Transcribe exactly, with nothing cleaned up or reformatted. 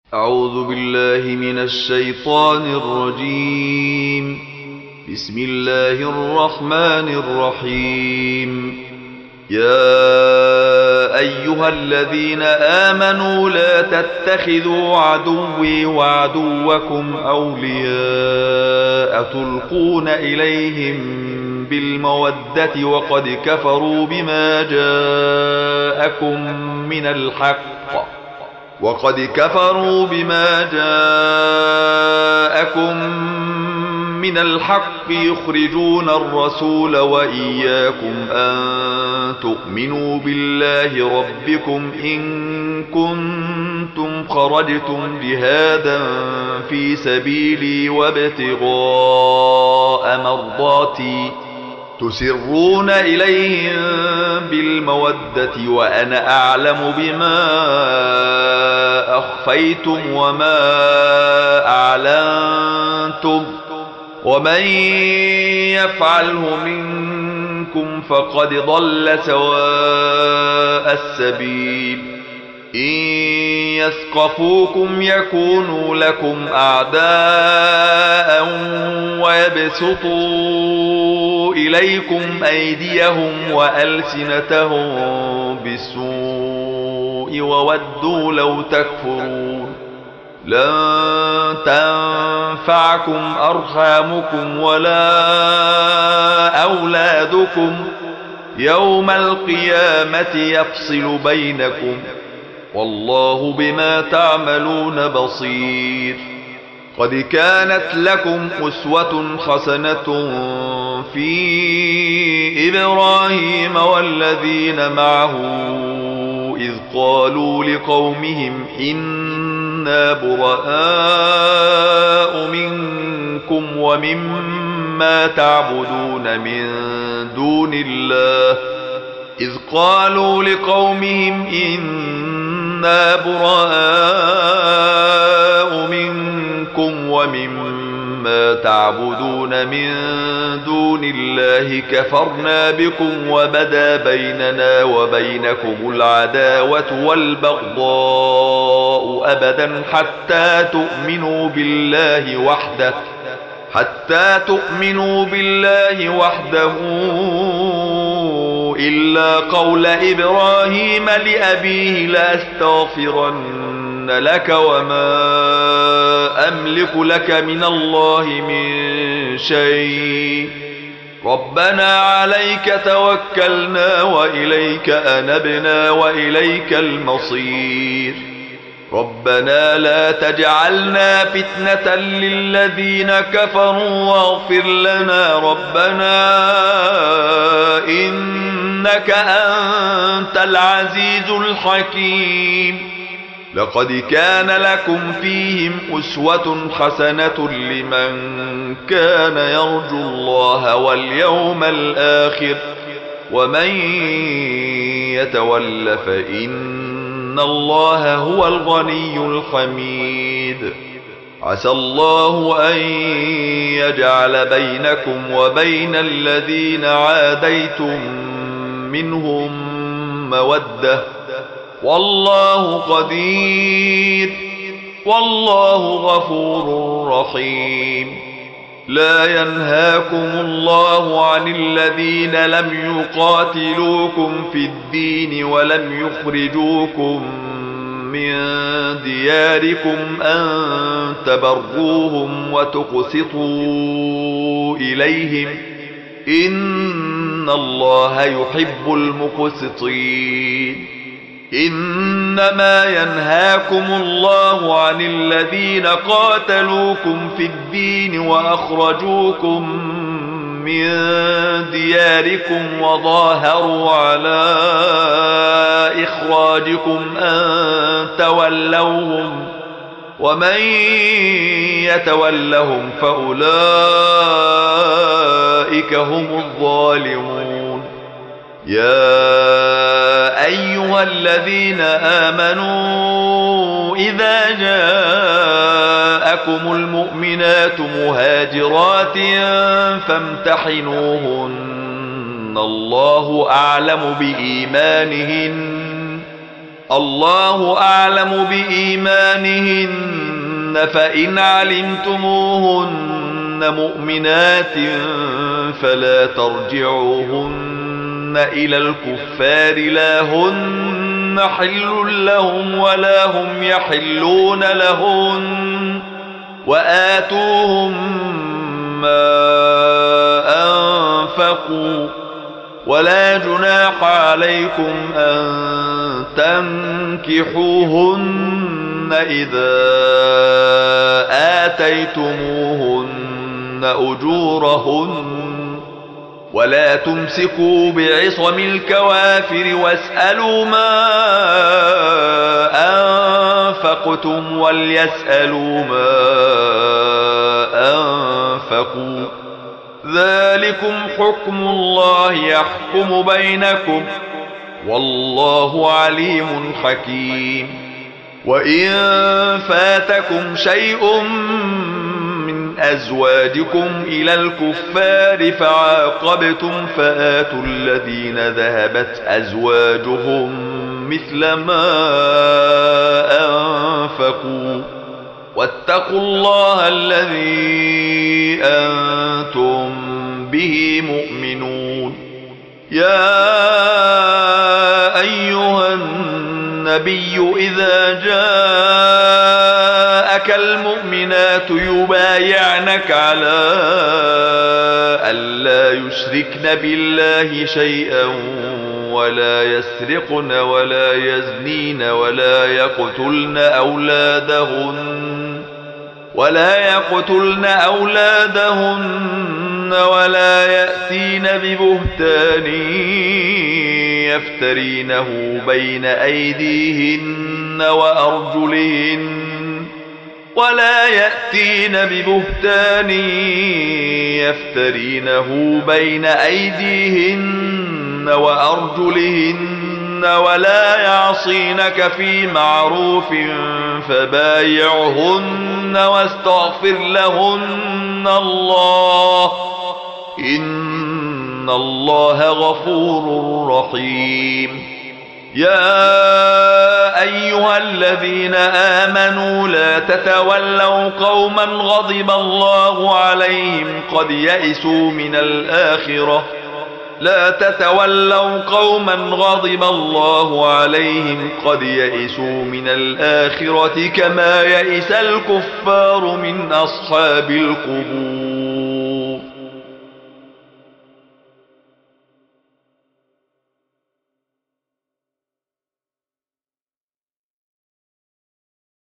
أعوذ بالله من الشيطان الرجيم. بسم الله الرحمن الرحيم. يا أيها الذين آمنوا لا تتخذوا عدوي وعدوكم أولياء تلقون إليهم بالمودة وقد كفروا بما جاءكم من الحق وقد كفروا بما جاءكم من الحق يخرجون الرسول وإياكم أن تؤمنوا بالله ربكم إن كنتم خرجتم جهادا في سبيلي وابتغاء مرضاتي تسرون إليهم بالمودة وأنا أعلم بما أخفيتم وما أعلنتم ومن يفعله منكم فقد ضل سواء السبيل. إن يثقفوكم يكونوا لكم أعداء ويبسطوا إليكم أيديهم وألسنتهم بالسوء وودوا لو تكفرون. لن تنفعكم أرحامكم ولا أولادكم يوم القيامة يفصل بينكم والله بما تعملون بصير. قد كانت لكم أسوة حسنة في إبراهيم والذين معه إذ قالوا لقومهم إنا براء منكم ومما تعبدون من دون الله إذ قالوا لقومهم إنا براء منكم ومما تعبدون من دون الله كفرنا بكم وبدا بيننا وبينكم العداوة والبغضاء أبدا حتى تؤمنوا بالله وحده حتى تؤمنوا بالله وحده إلا قول إبراهيم لأبيه لأستغفرن لك وما أملك لك من الله من شيء ربنا عليك توكلنا وإليك أنبنا وإليك المصير. ربنا لا تجعلنا فتنة للذين كفروا واغفر لنا ربنا إنك أنت العزيز الحكيم. لقد كان لكم فيهم أسوة حسنة لمن كان يرجو الله واليوم الآخر ومن يتول فإن إن الله هو الغني الحميد. عسى الله أن يجعل بينكم وبين الذين عاديتم منهم مودة والله قدير والله غفور رحيم. لا ينهاكم الله عن الذين لم يقاتلوكم في الدين ولم يخرجوكم من دياركم أن تبروهم وتقسطوا إليهم إن الله يحب المقسطين. إنما ينهاكم الله عن الذين قاتلوكم في الدين وأخرجوكم من دياركم وظاهروا على إخراجكم أن تولوهم ومن يتولهم فأولئك هم الظالمون. يا أيها الذين آمنوا إذا جاءكم المؤمنات مهاجرات فامتحنوهن الله أعلم بإيمانهن الله أعلم بإيمانهن فإن علمتموهن مؤمنات فلا ترجعوهن إلى الكفار لا هن حل لهم ولا هم يحلون لهن وآتوهم ما أنفقوا ولا جناح عليكم أن تنكحوهن إذا آتيتموهن أجورهن ولا تمسكوا بعصم الكوافر واسألوا ما أنفقتم وليسألوا ما أنفقوا ذلكم حكم الله يحكم بينكم والله عليم حكيم وإن فاتكم شيء من أزواجكم إلى الكفار فعاقبتم فآتوا الذين ذهبت أزواجهم مثل ما أنفقوا واتقوا الله الذي أنتم به مؤمنون يا أيها النبي إذا جاءك المؤمنات يبايعنك على ألا يشركن بالله شيئا ولا يسرقن ولا يزنين ولا يقتلن أولادهن ولا يقتلن أولادهن ولا يأتين ببهتان يفترينه بين أيديهن وأرجلهن ولا يأتين ببهتان يفترينه بين أيديهن وأرجلهن ولا يعصينك في معروف فبايعهن واستغفر لهن الله إن الله غفور رحيم يا أيها الذين آمنوا لا تتولوا قوما غضب الله عليهم قد يئسوا من الآخرة لا تتولوا قوما غضب الله عليهم قد يئسوا من الآخرة كما يئس الكفار من أصحاب القبور